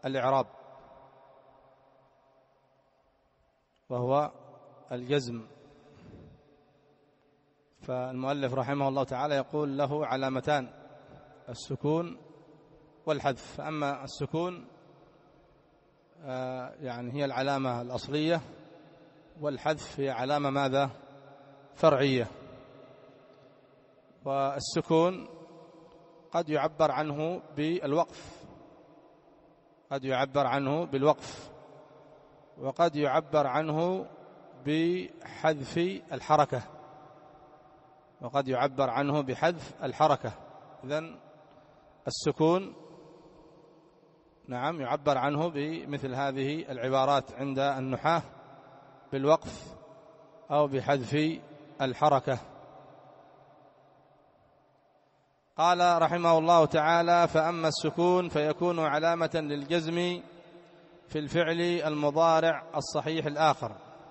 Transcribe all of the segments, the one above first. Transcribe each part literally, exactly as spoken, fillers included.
الإعراب، وهو الجزم. فالمؤلف رحمه الله تعالى يقول له علامتان: السكون والحذف. فأما السكون يعني هي العلامة الأصلية، والحذف هي علامة ماذا؟ فرعية. والسكون قد يعبر عنه بالوقف، قد يعبر عنه بالوقف، وقد يعبر عنه بحذف الحركة، وقد يعبر عنه بحذف الحركة. إذن السكون نعم يعبر عنه بمثل هذه العبارات عند النحاة: بالوقف أو بحذف الحركة. قال رحمه الله تعالى: فأما السكون فيكون علامة للجزم في الفعل المضارع الصحيح الآخر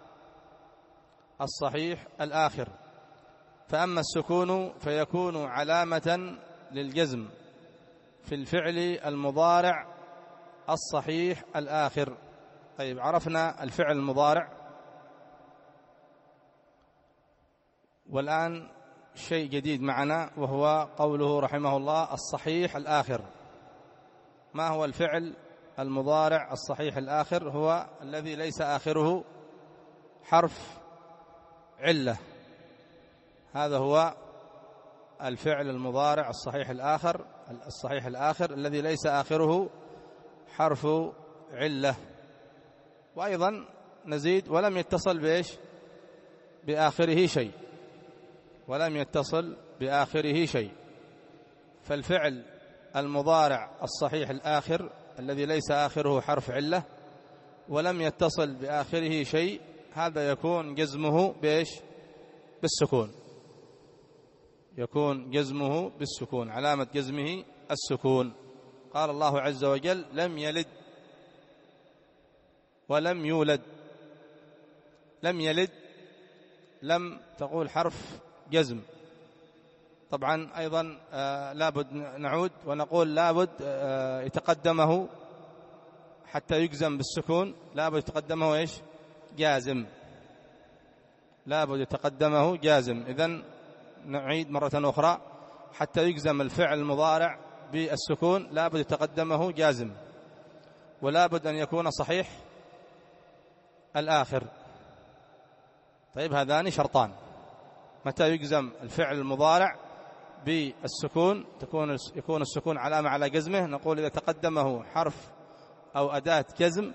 الصحيح الآخر فأما السكون فيكون علامة للجزم في الفعل المضارع الصحيح الآخر. طيب، عرفنا الفعل المضارع، والآن شيء جديد معنا، وهو قوله رحمه الله الصحيح الآخر. ما هو الفعل المضارع الصحيح الآخر؟ هو الذي ليس آخره حرف علة. هذا هو الفعل المضارع الصحيح الآخر الصحيح الآخر الذي ليس آخره حرف علة. وأيضا نزيد: ولم يتصل بإيش؟ بآخره شيء، ولم يتصل بآخره شيء. فالفعل المضارع الصحيح الآخر الذي ليس آخره حرف علة ولم يتصل بآخره شيء، هذا يكون جزمه بإيش؟ بالسكون. يكون جزمه بالسكون، علامة جزمه السكون. قال الله عز وجل: لم يلد ولم يولد. لم يلد، لم تقول حرف جزم. طبعا أيضا آه لابد نعود ونقول لابد آه يتقدمه حتى يجزم بالسكون، لابد يتقدمه إيش؟ جازم. لابد يتقدمه جازم. إذن نعيد مرة أخرى: حتى يجزم الفعل المضارع بالسكون لابد يتقدمه جازم، ولابد أن يكون صحيح الآخر. طيب، هذان شرطان. متى يجزم الفعل المضارع بالسكون؟ تكون يكون السكون علامة على جزمه. نقول: إذا تقدمه حرف أو أداة جزم،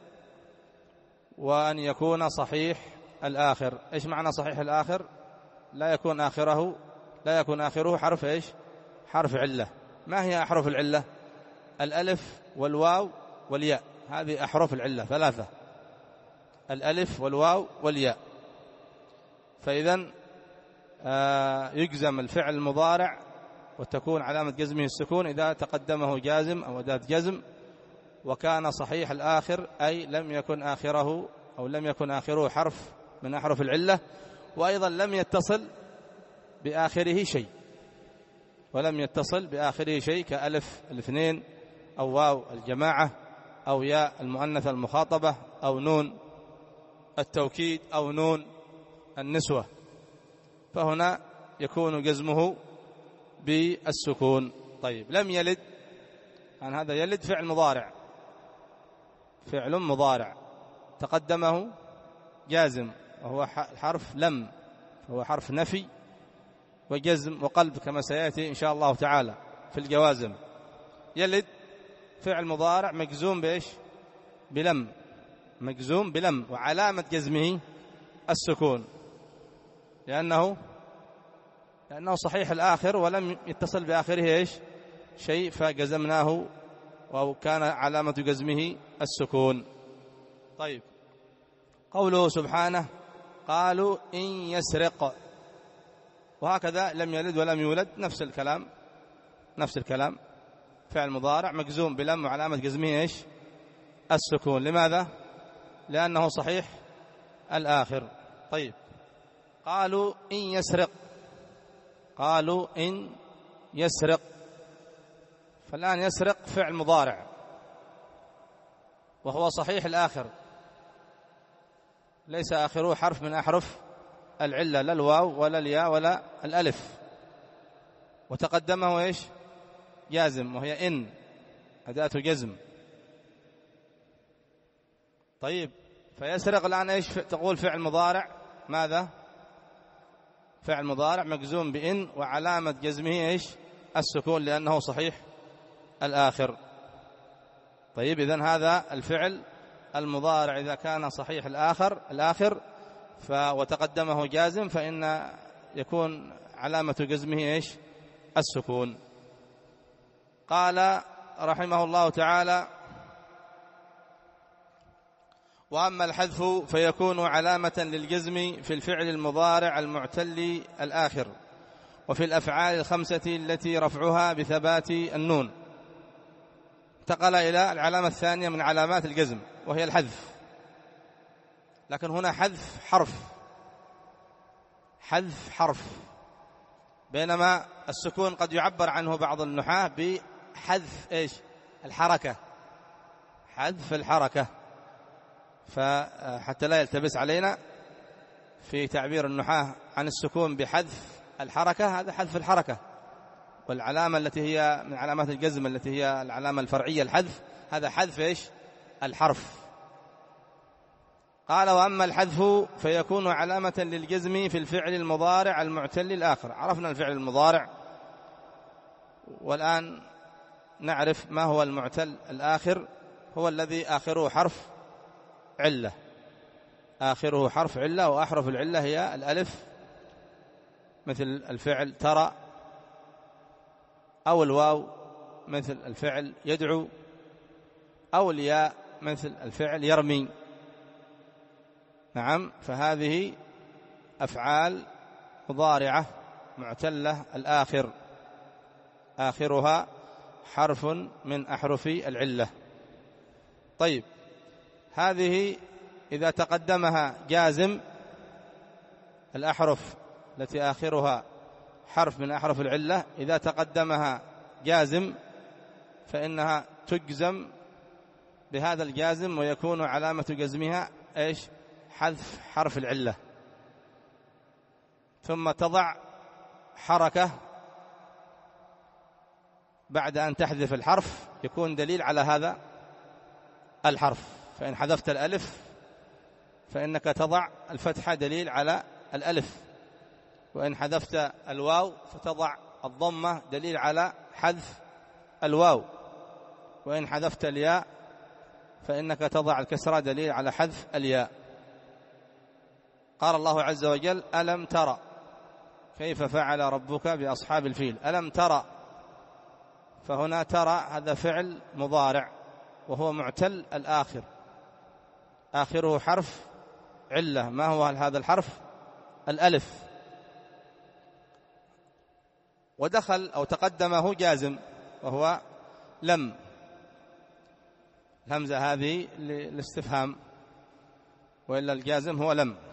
وأن يكون صحيح الآخر. إيش معنى صحيح الآخر؟ لا يكون آخره لا يكون آخره حرف إيش؟ حرف علة. ما هي أحرف العلة؟ الألف والواو والياء. هذه أحرف العلة ثلاثة: الألف والواو والياء. فإذن آه يجزم الفعل المضارع وتكون علامة جزمه السكون إذا تقدمه جازم أو أداة جزم، وكان صحيح الآخر، أي لم يكن آخره أو لم يكن آخره حرف من أحرف العلة، وأيضا لم يتصل بآخره شيء ولم يتصل بآخره شيء كألف الاثنين أو واو الجماعة أو ياء المؤنث المخاطبة أو نون التوكيد أو نون النسوة. فهنا يكون جزمه بالسكون. طيب، لم يلد، عن هذا يلد فعل مضارع فعل مضارع تقدمه جازم وهو حرف لم، هو حرف نفي وجزم وقلب كما سيأتي إن شاء الله تعالى في الجوازم. يلد فعل مضارع مجزوم بإيش؟ بلم، مجزوم بلم، وعلامة جزمه السكون، لأنه لأنه صحيح الآخر ولم يتصل بآخره إيش؟ شيء، فجزمناه وكان علامة جزمه السكون. طيب، قوله سبحانه: قالوا إن يسرق، وهكذا لم يلد ولم يولد، نفس الكلام نفس الكلام فعل مضارع مجزوم بلم وعلامة جزمه إيش؟ السكون. لماذا؟ لأنه صحيح الآخر. طيب، قالوا إن يسرق، قالوا إن يسرق، فالآن يسرق فعل مضارع وهو صحيح الآخر، ليس آخره حرف من أحرف العلة، لا الواو ولا الياء ولا الألف، وتقدمه إيش؟ جازم، وهي إن أداة جزم. طيب، فيسرق الآن إيش تقول؟ فعل مضارع ماذا؟ فعل مضارع مجزوم بإن، وعلامة جزمه إيش؟ السكون، لأنه صحيح الآخر. طيب، إذن هذا الفعل المضارع إذا كان صحيح الآخر الآخر ف وتقدمه جازم فإن يكون علامة جزمه إيش؟ السكون. قال رحمه الله تعالى: وأما الحذف فيكون علامة للجزم في الفعل المضارع المعتل الآخر، وفي الأفعال الخمسة التي رفعها بثبات النون. انتقل إلى العلامة الثانية من علامات الجزم وهي الحذف، لكن هنا حذف حرف، حذف حرف، بينما السكون قد يعبر عنه بعض النحاة بحذف إيش؟ الحركة، حذف الحركة، فحتى لا يلتبس علينا في تعبير النحاة عن السكون بحذف الحركة، هذا حذف الحركة، والعلامة التي هي من علامات الجزم التي هي العلامة الفرعية الحذف، هذا حذف إيش؟ الحرف. قال: وأما الحذف فيكون علامة للجزم في الفعل المضارع المعتل الآخر. عرفنا الفعل المضارع، والآن نعرف ما هو المعتل الآخر. هو الذي آخره حرف علة، آخره حرف علة، وأحرف العلة هي الألف، مثل الفعل ترى، أو الواو مثل الفعل يدعو، أو الياء مثل الفعل يرمي. نعم، فهذه أفعال مضارعة معتلة الآخر، آخرها حرف من أحرف العلة. طيب، هذه إذا تقدمها جازم، الأحرف التي آخرها حرف من أحرف العلة إذا تقدمها جازم فإنها تجزم بهذا الجازم، ويكون علامة جزمها إيش؟ حذف حرف العلة، ثم تضع حركة بعد أن تحذف الحرف يكون دليل على هذا الحرف. فإن حذفت الألف فإنك تضع الفتحة دليل على الألف، وإن حذفت الواو فتضع الضمة دليل على حذف الواو، وإن حذفت الياء فإنك تضع الكسرة دليل على حذف الياء. قال الله عز وجل: ألم ترى كيف فعل ربك بأصحاب الفيل. ألم ترى، فهنا ترى هذا فعل مضارع وهو معتل الآخر، آخره حرف علة. ما هو هذا الحرف؟ الألف، ودخل أو تقدمه جازم وهو لم، الهمزة هذه للاستفهام، وإلا الجازم هو لم.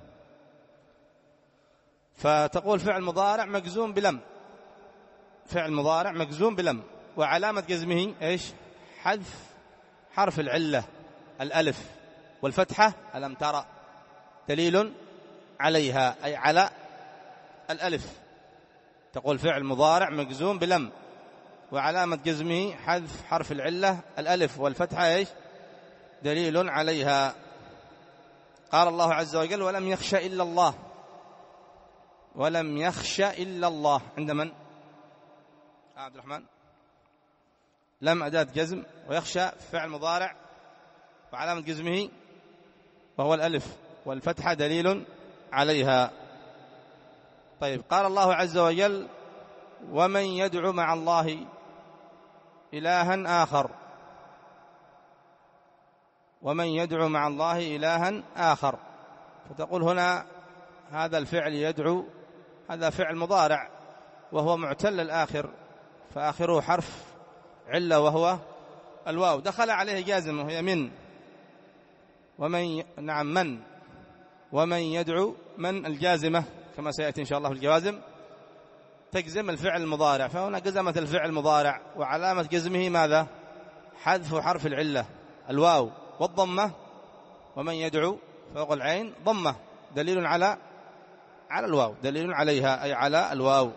فتقول فعل مضارع مجزوم بلم، فعل مضارع مجزوم بلم، وعلامة جزمه إيش؟ حذف حرف العلة الألف، والفتحة ألم ترى دليل عليها، أي على الألف. تقول فعل مضارع مجزوم بلم، وعلامة جزمه حذف حرف العلة الألف، والفتحة إيش؟ دليل عليها. قال الله عز وجل: ولم يخش إلا الله. ولم يخش إلا الله عند من؟ آه عبد الرحمن. لم أداة جزم، ويخشى فعل مضارع، وعلامة جزمه وهو الألف، والفتحة دليل عليها. طيب، قال الله عز وجل: ومن يدعو مع الله إلها آخر. ومن يدعو مع الله إلها آخر، فتقول هنا هذا الفعل يدعو هذا فعل مضارع وهو معتل الآخر، فآخره حرف علة وهو الواو، دخل عليه جازم وهي من، ومن ي... نعم من، ومن يدعو من الجازمة كما سيأتي إن شاء الله في الجوازم تجزم الفعل المضارع، فهنا جزمت الفعل المضارع، وعلامة جزمه ماذا؟ حذف حرف العلة الواو، والضمة ومن يدعو فوق العين ضمة دليل على على الواو، دليل عليها أي على الواو.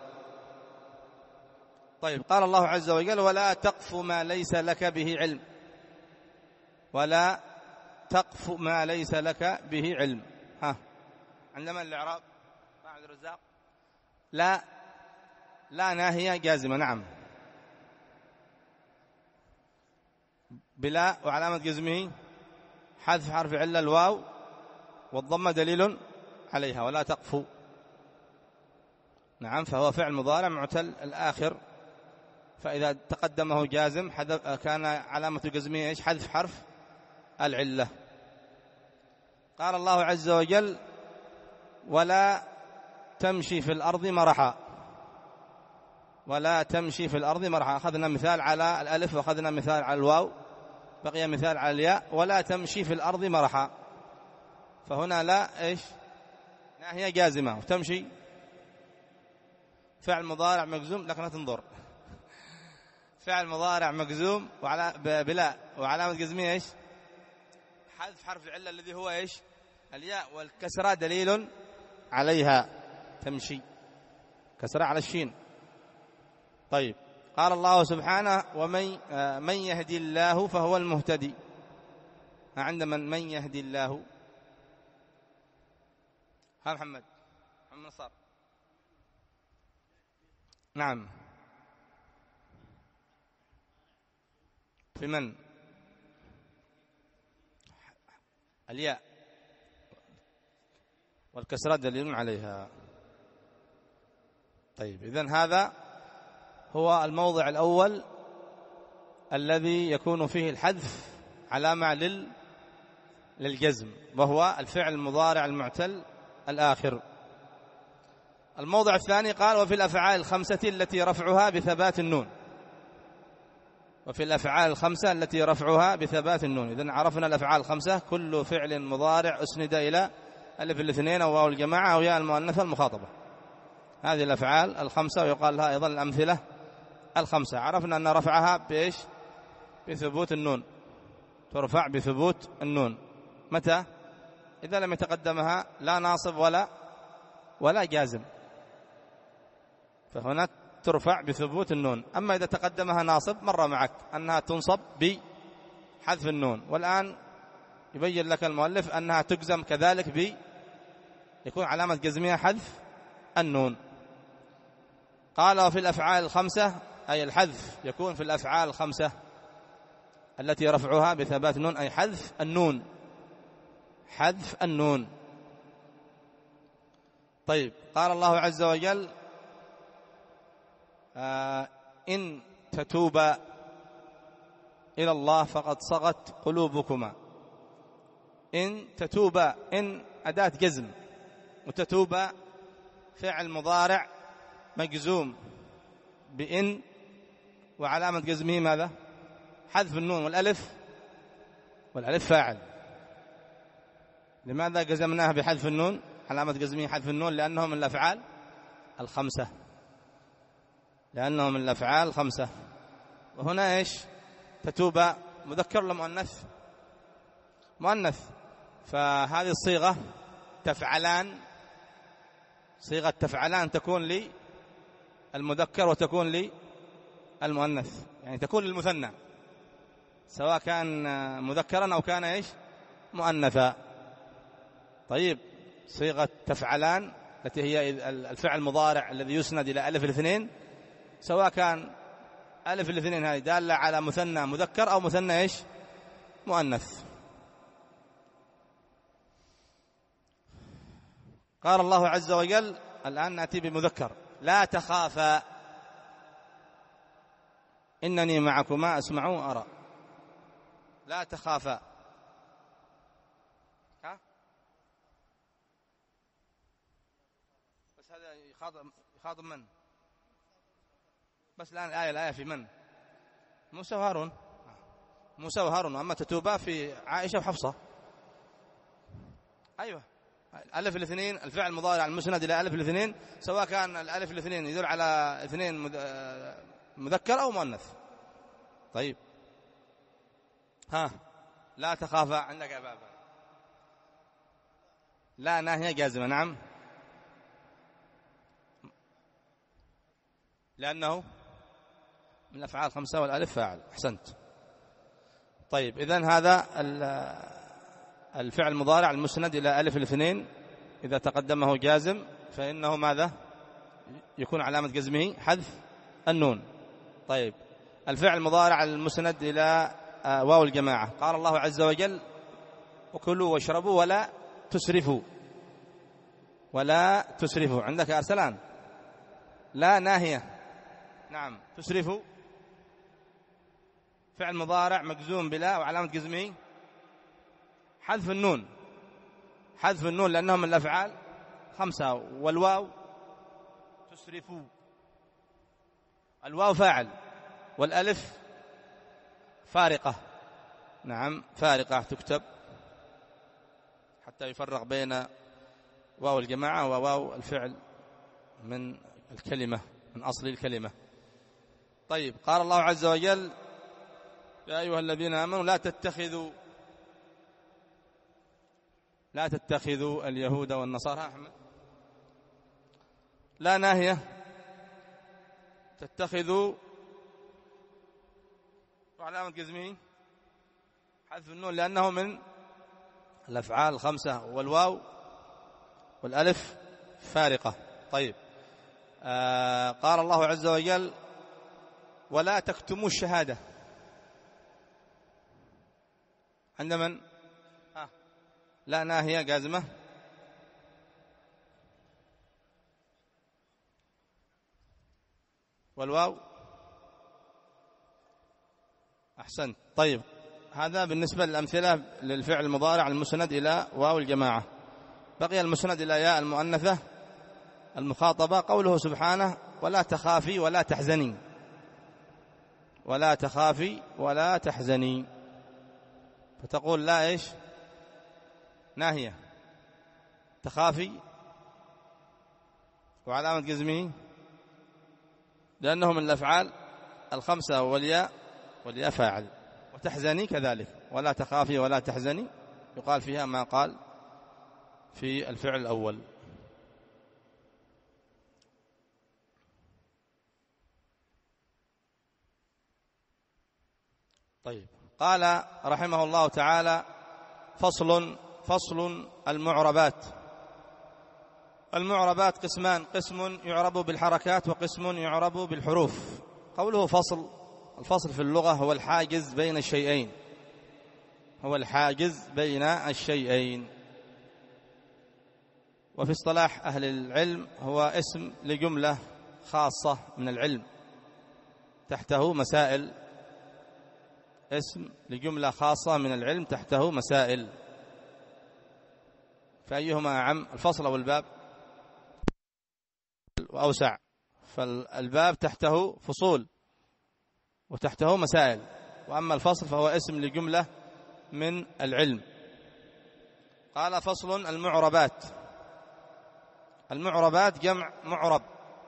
طيب قال الله عز وجل ولا تقف ما ليس لك به علم، ولا تقف ما ليس لك به علم. ها عندما الإعراب مع عبد الرزاق لا لا ناهية جازمة. نعم بلا وعلامة جزمه حذف حرف علة الواو والضمة دليل عليها. ولا تقف نعم فهو فعل مضارع معتل الآخر، فإذا تقدمه جازم كان علامة جزمه إيش؟ حذف حرف العلة. قال الله عز وجل ولا تمشي في الأرض مرحا، ولا تمشي في الأرض مرحا. أخذنا مثال على الألف وأخذنا مثال على الواو، بقي مثال على الياء. ولا تمشي في الأرض مرحا، فهنا لا إيش؟ ناهية جازمة. وتمشي فعل مضارع مجزوم، لكن لا تنظر فعل مضارع مجزوم وعلى بلا وعلامة جزمه إيش؟ حذف حرف العلة الذي هو إيش؟ الياء، والكسرة دليل عليها. تمشي كسرة على الشين. طيب قال الله سبحانه ومن من يهدي الله فهو المهتدي. عند من من يهدي الله؟ ها محمد محمد نصار. نعم في من؟ الياء والكسرة دليل عليها. طيب إذن هذا هو الموضع الأول الذي يكون فيه الحذف علامة لل للجزم، وهو الفعل المضارع المعتل الآخر. الموضع الثاني قال وفي الأفعال الخمسة التي رفعها بثبات النون، وفي الأفعال الخمسة التي رفعها بثبات النون. إذن عرفنا الأفعال الخمسة كل فعل مضارع أسند إلى ألف الاثنين أو واو الجماعة أو ياء المؤنثة المخاطبة. هذه الأفعال الخمسة، ويقال لها أيضا الأمثلة الخمسة. عرفنا أن رفعها بإيش؟ بثبوت النون، ترفع بثبوت النون. متى؟ إذا لم يتقدمها لا ناصب ولا ولا جازم، فهنا ترفع بثبوت النون. أما إذا تقدمها ناصب مر معك أنها تنصب بحذف النون، والآن يبين لك المؤلف أنها تجزم كذلك ب يكون علامة جزمها حذف النون. قال وفي الأفعال الخمسة أي الحذف يكون في الأفعال الخمسة التي رفعها بثبات النون، أي حذف النون، حذف النون. طيب قال الله عز وجل آه إن تتوبا إلى الله فقد صغت قلوبكما. إن تتوبا، إن أداة جزم، وتتوبا فعل مضارع مجزوم بإن، وعلامة جزمه ماذا؟ حذف النون، والألف والألف فاعل. لماذا جزمناها بحذف النون؟ علامة جزمه حذف النون لأنه من الأفعال الخمسة، لأنه من الأفعال الخمسة. وهنا إيش؟ تتوبا مذكر ولا مؤنث؟ مؤنث، فهذه الصيغة تفعلان، صيغة تفعلان تكون لي المذكر وتكون لي المؤنث، يعني تكون للمثنى سواء كان مذكرا أو كان إيش؟ مؤنثا. طيب صيغة تفعلان التي هي الفعل المضارع الذي يسند إلى ألف الاثنين، سواء كان ألف الاثنين هذه دالة على مثنى مذكر أو مثنى إيش؟ مؤنث. قال الله عز وجل الآن نأتي بمذكر لا تخافا إنني معكما أسمع وأرى. لا تخافا، ها بس هذا يخاطب يخاطب من؟ بس الآن الآية الآية في من؟ موسى وهارون. موسى وهارون. أما تتوبا في عائشة وحفصة. أيوة ألف الاثنين الفعل المضارع المسند إلى ألف الاثنين، سواء كان الألف الاثنين يدل على اثنين مذكر أو مؤنث. طيب ها لا تخاف عندك يا بابا. لا ناهية جازمة. نعم، لأنه من الأفعال خمسة والألف فاعل. أحسنت. طيب إذن هذا الفعل المضارع المسند إلى ألف الاثنين إذا تقدمه جازم فإنه ماذا يكون علامة جزمه؟ حذف النون. طيب الفعل المضارع المسند إلى واو الجماعة، قال الله عز وجل وكلوا واشربوا ولا تسرفوا. ولا تسرفوا عندك يا أرسلان. لا ناهية. نعم، تسرفوا فعل مضارع مجزوم بلا وعلامة جزمه حذف النون. حذف النون لأنهم من الأفعال خمسة. والواو تسرفوا، الواو فاعل والألف فارقة. نعم فارقة تكتب حتى يفرق بين واو الجماعة وواو الفعل من الكلمة، من أصل الكلمة. طيب قال الله عز وجل يا أيها الذين آمنوا لا تتخذوا لا تتخذوا اليهود والنصارى. أحمد لا ناهية. تتخذوا وعلامة جزمه حذف النون لأنه من الأفعال الخمسة. والواو والألف فارقة. طيب آه قال الله عز وجل ولا تكتموا الشهادة. عند من؟ آه. لا ناهية جازمة. والواو أحسنت. طيب هذا بالنسبة للأمثلة للفعل المضارع المسند إلى واو الجماعة. بقي المسند إلى ياء المؤنثة المخاطبة. قوله سبحانه ولا تخافي ولا تحزني. ولا تخافي ولا تحزني، فتقول لا إيش ناهية. تخافي وعلامة جزمه لأنه من الأفعال الخمسة والياء والياء فاعل. وتحزني كذلك. ولا تخافي ولا تحزني يقال فيها ما قال في الفعل الأول. طيب قال رحمه الله تعالى فصل فصل المعربات. المعربات قسمان، قسم يعرب بالحركات وقسم يعرب بالحروف. قوله فصل، الفصل في اللغة هو الحاجز بين الشيئين، هو الحاجز بين الشيئين. وفي اصطلاح أهل العلم هو اسم لجملة خاصة من العلم تحته مسائل. اسم لجملة خاصة من العلم تحته مسائل. فأيهما أعم، الفصل أو الباب؟ وأوسع. فالباب تحته فصول وتحته مسائل، وأما الفصل فهو اسم لجملة من العلم. قال فصل المعربات. المعربات جمع معرب.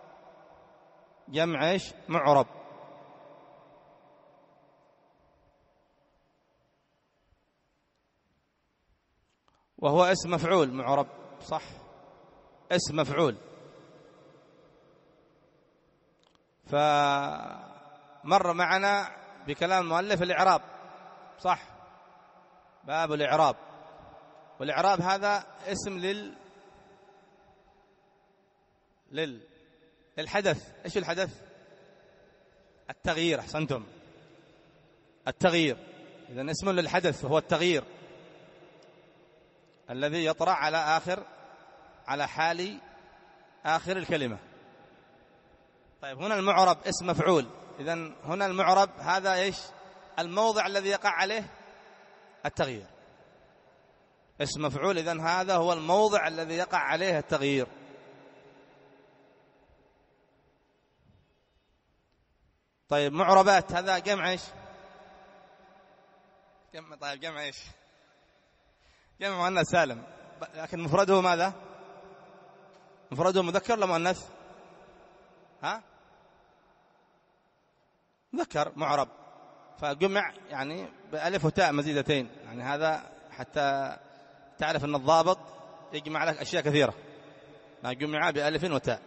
جمع ايش؟ معرب. وهو اسم مفعول. معرب صح، اسم مفعول. فمر معنا بكلام المؤلف الإعراب صح، باب الإعراب. والإعراب هذا اسم لل لل للحدث. ايش الحدث؟ التغيير. احسنتم، التغيير. إذن اسم للحدث وهو التغيير الذي يطرأ على آخر على حال آخر الكلمة. طيب هنا المعرب اسم مفعول. إذن هنا المعرب هذا ايش؟ الموضع الذي يقع عليه التغيير. اسم مفعول، إذن هذا هو الموضع الذي يقع عليه التغيير. طيب معربات هذا جمع ايش؟ جمع. طيب جمع ايش؟ جمع مؤنث سالم، لكن مفرده ماذا؟ مفرده مذكر ولا مؤنث؟ ها؟ مذكر معرب. فجمع يعني بألف وتاء مزيدتين، يعني هذا حتى تعرف أن الضابط يجمع لك أشياء كثيرة، ما جمع بألف وتاء.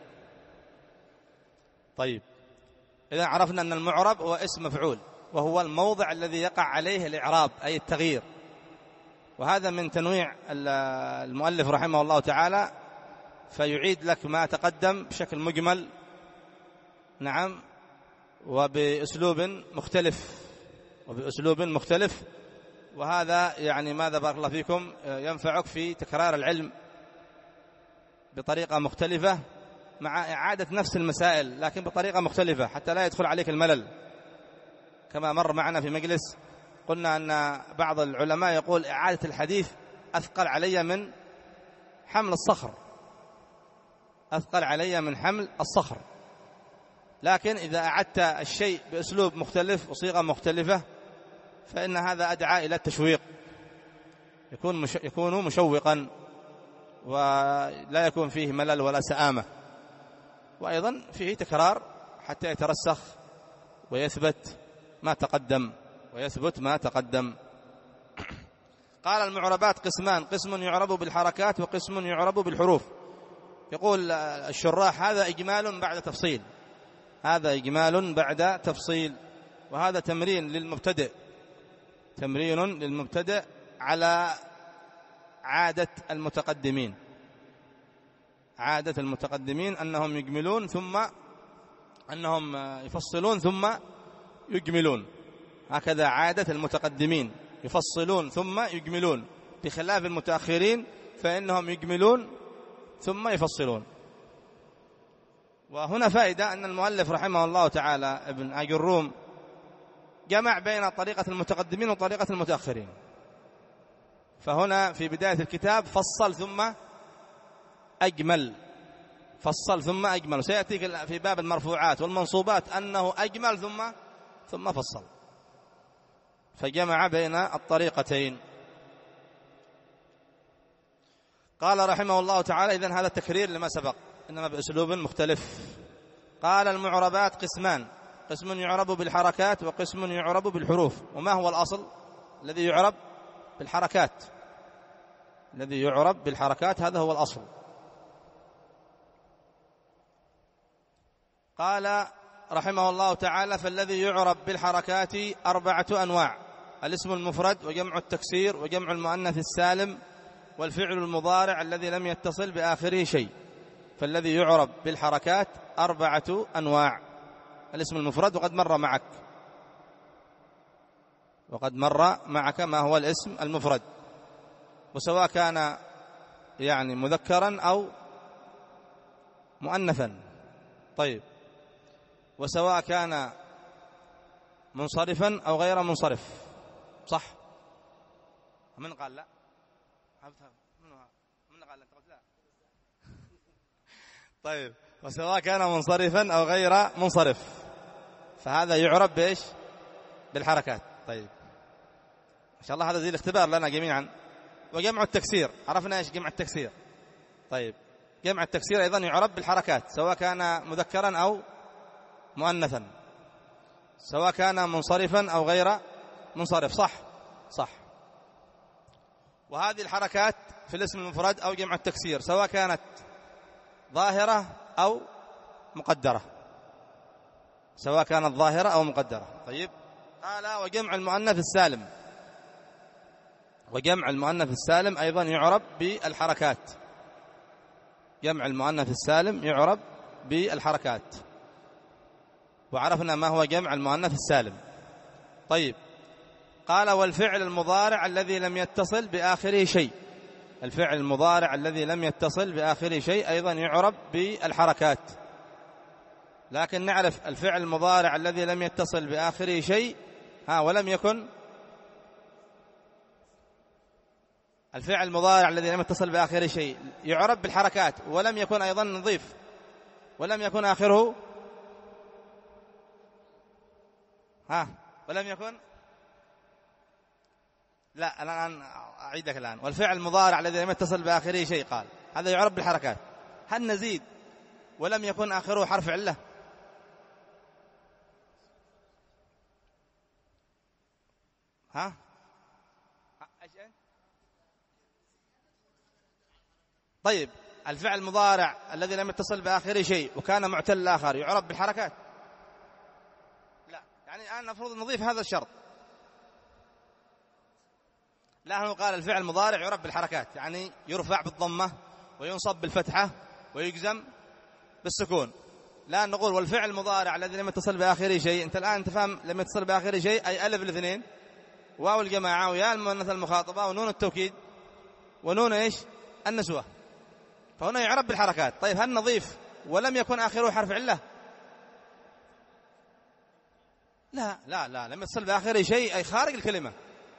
طيب، إذا عرفنا أن المعرب هو اسم مفعول، وهو الموضع الذي يقع عليه الإعراب أي التغيير، وهذا من تنويع المؤلف رحمه الله تعالى، فيعيد لك ما تقدم بشكل مجمل، نعم، وبأسلوب مختلف وبأسلوب مختلف وهذا يعني ماذا بارك الله فيكم ينفعك في تكرار العلم بطريقة مختلفة مع إعادة نفس المسائل لكن بطريقة مختلفة حتى لا يدخل عليك الملل. كما مر معنا في مجلس قلنا أن بعض العلماء يقول إعادة الحديث أثقل علي من حمل الصخر، أثقل علي من حمل الصخر، لكن إذا أعدت الشيء بأسلوب مختلف وصيغة مختلفة فإن هذا أدعى إلى التشويق، يكون مش يكون مشوقا ولا يكون فيه ملل ولا سآمة، وأيضا فيه تكرار حتى يترسخ ويثبت ما تقدم ويثبت ما تقدم. قال المعربات قسمان، قسم يعرب بالحركات وقسم يعرب بالحروف. يقول الشراح هذا إجمال بعد تفصيل، هذا إجمال بعد تفصيل، وهذا تمرين للمبتدئ، تمرين للمبتدئ على عادة المتقدمين، عادة المتقدمين أنهم يجملون ثم أنهم يفصلون ثم يجملون، هكذا عادة المتقدمين، يفصلون ثم يجملون، بخلاف المتأخرين فإنهم يجملون ثم يفصلون. وهنا فائدة أن المؤلف رحمه الله تعالى ابن آجروم جمع بين طريقة المتقدمين وطريقة المتأخرين، فهنا في بداية الكتاب فصل ثم أجمل، فصل ثم أجمل، سيأتيك في باب المرفوعات والمنصوبات أنه أجمل ثم ثم فصل، فجمع بين الطريقتين. قال رحمه الله تعالى إذن هذا التكرير لما سبق إنما بأسلوب مختلف. قال المعربات قسمان، قسم يعرب بالحركات وقسم يعرب بالحروف. وما هو الأصل؟ الذي يعرب بالحركات، الذي يعرب بالحركات هذا هو الأصل. قال رحمه الله تعالى فالذي يعرب بالحركات أربعة أنواع: الاسم المفرد وجمع التكسير وجمع المؤنث السالم والفعل المضارع الذي لم يتصل بآخره شيء. فالذي يعرب بالحركات أربعة أنواع: الاسم المفرد وقد مر معك وقد مر معك ما هو الاسم المفرد، وسواء كان يعني مذكرا أو مؤنثا. طيب، وسواء كان منصرفا أو غير منصرف، صح؟ من قال لا؟ من قال لا؟ لا. طيب، وسواء كان منصرفا أو غير منصرف فهذا يعرب بإيش؟ بالحركات. طيب، إن شاء الله هذا زي الاختبار لنا جميعا. وجمع التكسير، عرفنا إيش جمع التكسير؟ طيب، جمع التكسير أيضا يعرب بالحركات سواء كان مذكرا أو مؤنثا، سواء كان منصرفا أو غير منصرف، صح؟ صح. وهذه الحركات في الاسم المفرد أو جمع التكسير سواء كانت ظاهرة أو مقدرة، سواء كانت ظاهرة أو مقدرة. طيب، قال وجمع المؤنث السالم، وجمع المؤنث السالم أيضا يعرب بالحركات، جمع المؤنث السالم يعرب بالحركات، وعرفنا ما هو جمع المؤنث السالم. طيب، قال والفعل المضارع الذي لم يتصل بآخره شيء، الفعل المضارع الذي لم يتصل بآخره شيء أيضا يعرب بالحركات. لكن نعرف الفعل المضارع الذي لم يتصل بآخره شيء ها ولم يكن الفعل المضارع الذي لم يتصل بآخره شيء يعرب بالحركات ولم يكن أيضا نظيف ولم يكن آخره ها ولم يكن لا الآن أعيدك الآن. والفعل المضارع الذي لم يتصل بآخره شيء قال هذا يعرب بالحركات. هل نزيد ولم يكن آخره حرف علة؟ ها طيب الفعل المضارع الذي لم يتصل بآخره شيء وكان معتل الآخر يعرب بالحركات؟ لا. يعني الآن المفروض نضيف هذا الشرط. لا، هو قال الفعل المضارع يعرب بالحركات، يعني يرفع بالضمة وينصب بالفتحة ويجزم بالسكون. لا نقول والفعل المضارع الذي لم يتصل بآخره شيء. أنت الآن تفهم لم يتصل بآخره شيء أي ألف الاثنين واو الجماعة ويا المؤنث المخاطبة ونون التوكيد ونون إيش النسوة، فهنا يعرب بالحركات. طيب هل نضيف ولم يكن آخره حرف علة؟ لا لا لا، لم يتصل بآخره شيء أي خارج الكلمة.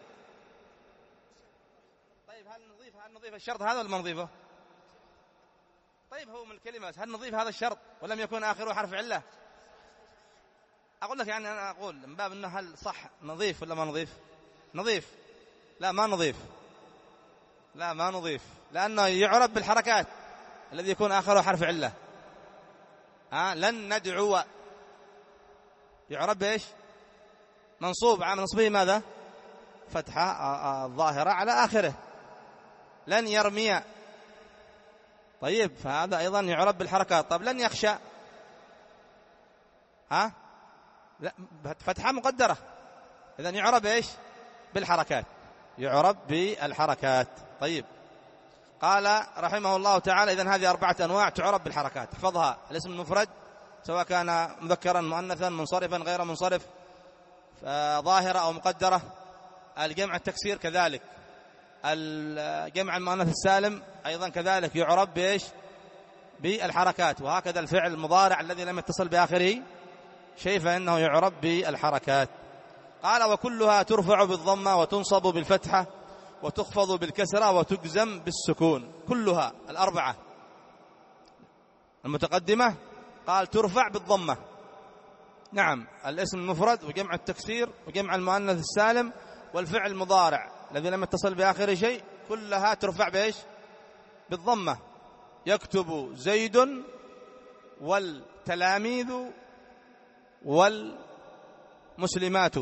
طيب هل نضيف هل نضيف الشرط هذا ولا ما نضيفه؟ طيب هو من الكلمة، هل نضيف هذا الشرط ولم يكن آخره حرف علة؟ أقول لك يعني أنا أقول من باب أنه هل صح نضيف ولا ما نضيف؟ نضيف. لا ما نضيف، لا ما نضيف، لأنه يعرب بالحركات الذي يكون آخره حرف علة. ها لن ندعو يعرب بإيش؟ منصوب، عامل نصبه ماذا؟ فتحة الظاهرة على آخره. لن يرمي، طيب فهذا أيضا يعرب بالحركات. طب لن يخشى، ها لا فتحة مقدرة، إذا يعرب إيش؟ بالحركات، يعرب بالحركات. طيب قال رحمه الله تعالى إذن هذه أربعة أنواع تعرب بالحركات. احفظها: الاسم المفرد سواء كان مذكرا مؤنثا منصرفا غير منصرف، ظاهرة أو مقدرة. الجمع التكسير كذلك. الجمع المؤنث السالم أيضا كذلك يعرب بإيش؟ بالحركات. وهكذا الفعل المضارع الذي لم يتصل بآخره شيء فإنه يعرب بالحركات. قال وكلها ترفع بالضمة وتنصب بالفتحة وتخفض بالكسرة وتجزم بالسكون. كلها الأربعة المتقدمة قال ترفع بالضمة. نعم، الاسم المفرد وجمع التكسير وجمع المؤنث السالم والفعل المضارع الذي لم يتصل بآخر شيء كلها ترفع بإيش؟ بالضمة. يكتب زيد والتلاميذ والمسلمات.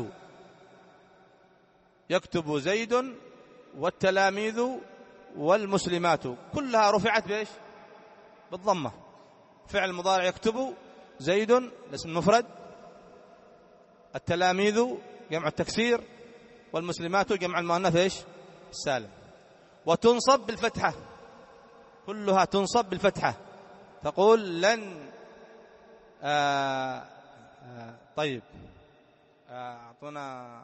يكتب زيد والتلاميذ والمسلمات كلها رفعت بإيش؟ بالضمة. فعل المضارع يكتب زيد الاسم المفرد، التلاميذ جمع التكسير، والمسلمات جمع المؤنث ايش؟ السالم. وتنصب بالفتحة، كلها تنصب بالفتحة. تقول لن آآ آآ طيب أعطونا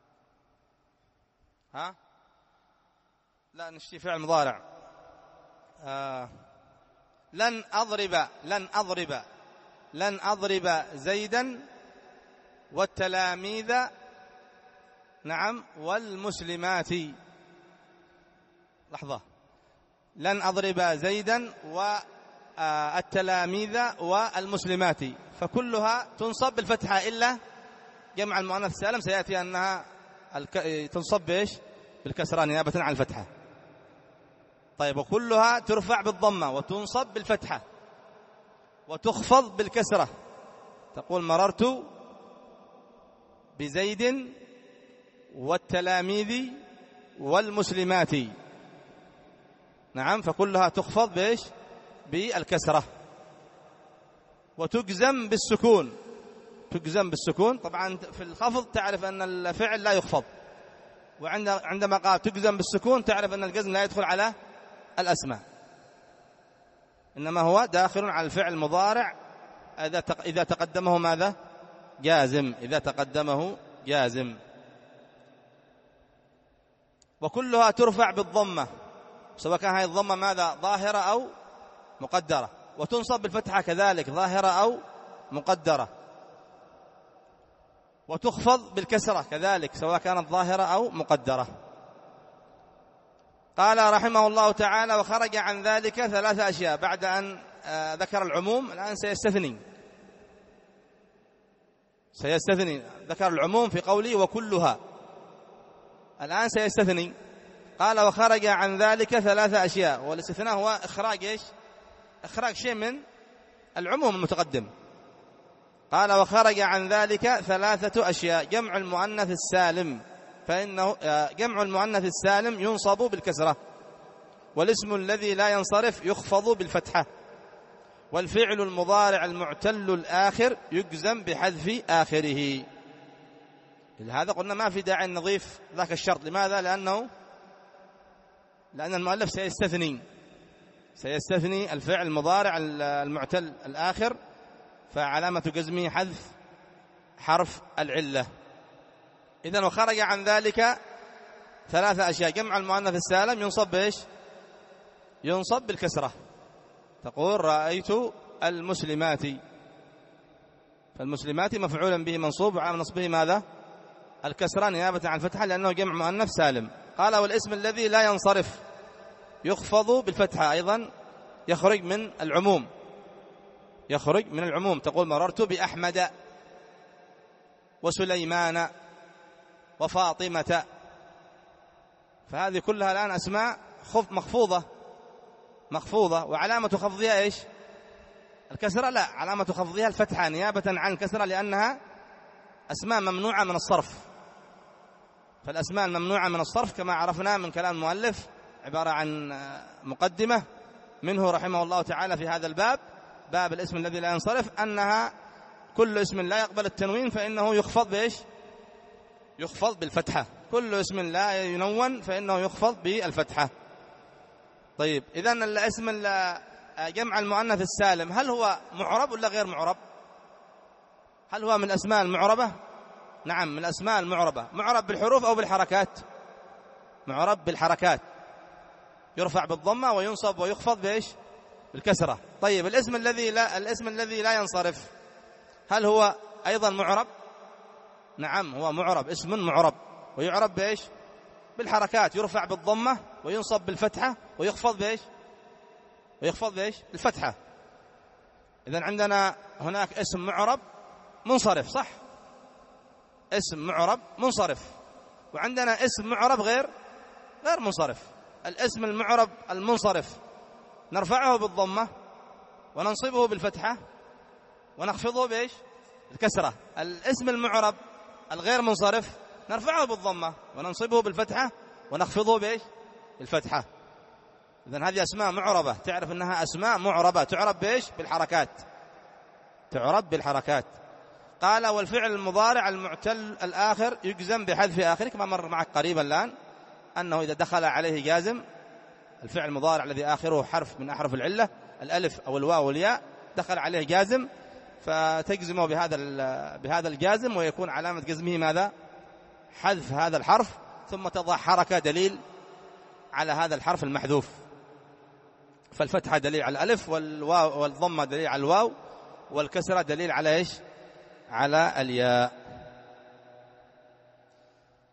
ها لا نشتي فعل مضارع. لن أضرب لن أضرب لن أضرب زيدا والتلاميذ نعم والمسلمات. لحظة، لن أضرب زيدا والتلاميذ والمسلمات، فكلها تنصب بالفتحة إلا جمع المؤنث السالم سيأتي أنها تنصب بإيش؟ بالكسرة نيابة عن الفتحة. طيب وكلها ترفع بالضمة وتنصب بالفتحة وتخفض بالكسرة. تقول مررت بزيد والتلاميذ والمسلمات. نعم، فكلها تخفض بإيش؟ بالكسرة. وتجزم بالسكون، تجزم بالسكون. طبعا في الخفض تعرف أن الفعل لا يخفض، وعندما قال تجزم بالسكون تعرف أن الجزم لا يدخل على الأسماء، إنما هو داخل على الفعل المضارع إذا تقدمه ماذا؟ جازم. إذا تقدمه جازم. وكلها ترفع بالضمة سواء كان هذه الضمة ماذا؟ ظاهرة أو مقدرة. وتنصب بالفتحة كذلك ظاهرة أو مقدرة. وتخفض بالكسرة كذلك سواء كانت ظاهرة أو مقدرة. قال رحمه الله تعالى وخرج عن ذلك ثلاثة أشياء. بعد أن ذكر العموم الآن سيستثني سيستثني ذكر العموم في قوله وكلها، الآن سيستثني. قال وخرج عن ذلك ثلاثة أشياء، والاستثناء هو إخراج إيش؟ إخراج شيء من العموم المتقدم. قال وخرج عن ذلك ثلاثة أشياء: جمع المؤنث السالم فإنه جمع المؤنث السالم ينصب بالكسرة، والاسم الذي لا ينصرف يخفض بالفتحة، والفعل المضارع المعتل الآخر يجزم بحذف آخره. لهذا قلنا ما في داعي نضيف ذاك الشرط. لماذا؟ لأنه لأن المؤلف سيستثني سيستثني الفعل المضارع المعتل الآخر، فعلامة جزمه حذف حرف العلة. إذن وخرج عن ذلك ثلاثة أشياء. جمع المؤنث السالم ينصب بإيش؟ ينصب بالكسرة. تقول رأيت المسلمات، فالمسلمات مفعولا به منصوب وعلى نصبه ماذا؟ الكسرة نيابة عن الفتحة لأنه جمع مؤنث سالم. قال والاسم الذي لا ينصرف يخفض بالفتحة، أيضا يخرج من العموم، يخرج من العموم. تقول مررت بأحمد وسليمان وفاطمة، فهذه كلها الآن أسماء خف مخفوضة مخفوضة وعلامة خفضها إيش؟ الكسرة؟ لا، علامة خفضها الفتحة نيابة عن الكسرة، لأنها أسماء ممنوعة من الصرف. فالأسماء الممنوعة من الصرف كما عرفنا من كلام المؤلف عبارة عن مقدمة منه رحمه الله تعالى في هذا الباب، باب الاسم الذي لا ينصرف، أنها كل اسم لا يقبل التنوين فإنه يخفض بإيش؟ يخفض بالفتحة. كل اسم لا ينون فإنه يخفض بالفتحة. طيب، إذن الاسم جمع المؤنث السالم هل هو معرب ولا غير معرب؟ هل هو من الأسماء المعربة؟ نعم، من الأسماء المعربة. معرب بالحروف أو بالحركات؟ معرب بالحركات، يرفع بالضمة وينصب ويخفض بإيش؟ بالكسرة. طيب، الاسم الذي لا الاسم الذي لا ينصرف هل هو أيضا معرب؟ نعم، هو معرب، اسم معرب، ويعرب بإيش؟ بالحركات، يرفع بالضمة وينصب بالفتحة ويخفض بإيش؟ ويخفض بإيش؟ بالفتحة. إذن عندنا هناك اسم معرب منصرف، صح؟ اسم معرب منصرف، وعندنا اسم معرب غير غير منصرف. الاسم المعرب المنصرف نرفعه بالضمة وننصبه بالفتحة ونخفضه بإيش؟ الكسرة. الاسم المعرب الغير منصرف نرفعه بالضمة وننصبه بالفتحة ونخفضه بإيش؟ بالفتحة. إذن هذه أسماء معربة، تعرف أنها أسماء معربة، تعرب بإيش؟ بالحركات، تعرب بالحركات. قال والفعل المضارع المعتل الآخر يجزم بحذف آخره، كما مر معك قريبا الآن أنه إذا دخل عليه جازم، الفعل المضارع الذي آخره حرف من أحرف العلة، الألف أو الواو والياء، دخل عليه جازم فتجزمه بهذا بهذا الجازم، ويكون علامة جزمه ماذا؟ حذف هذا الحرف، ثم تضع حركة دليل على هذا الحرف المحذوف. فالفتحة دليل على الألف، والواو والضمة دليل على الواو، والكسرة دليل على إيش؟ على الياء.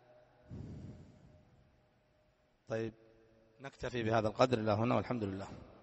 طيب، نكتفي بهذا القدر إلى هنا، والحمد لله.